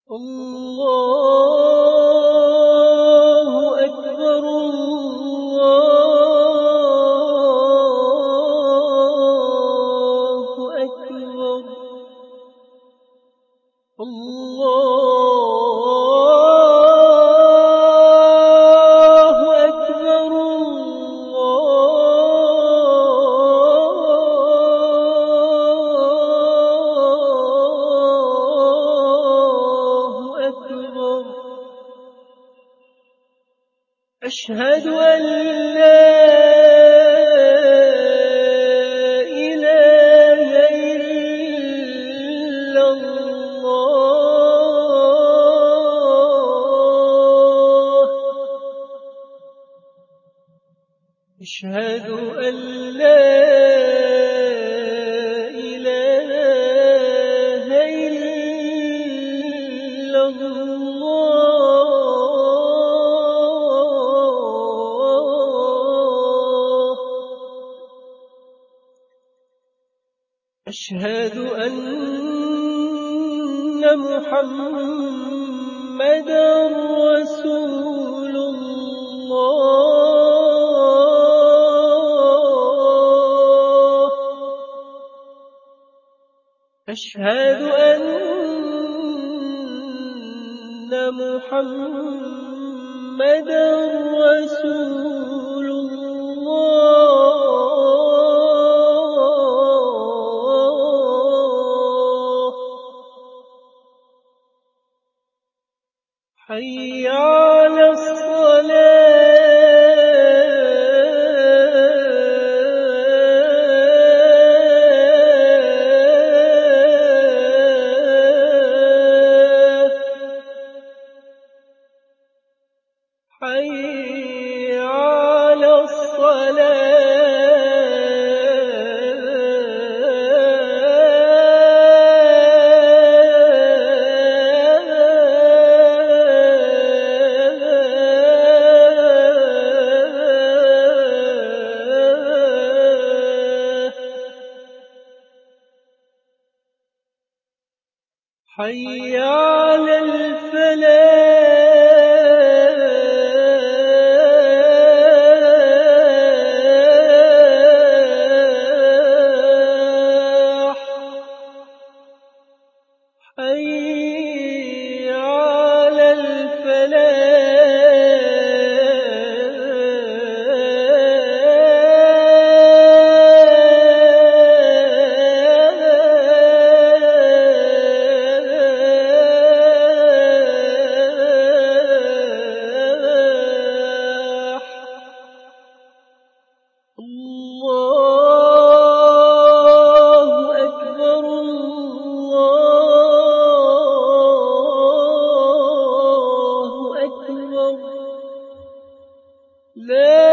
الله أكبر الله أكبر الله أكبر الله أكبر. أشهد أن لا إله إلا الله. أشهد أن لا إله إلا الله. أشهد أن محمدًا رسول الله. أشهد أن محمدًا رسول الله. حي على الصلاة. حي على الصلاة. حي على الفلاح. حي على الفلاح. الله أكبر الله أكبر. لا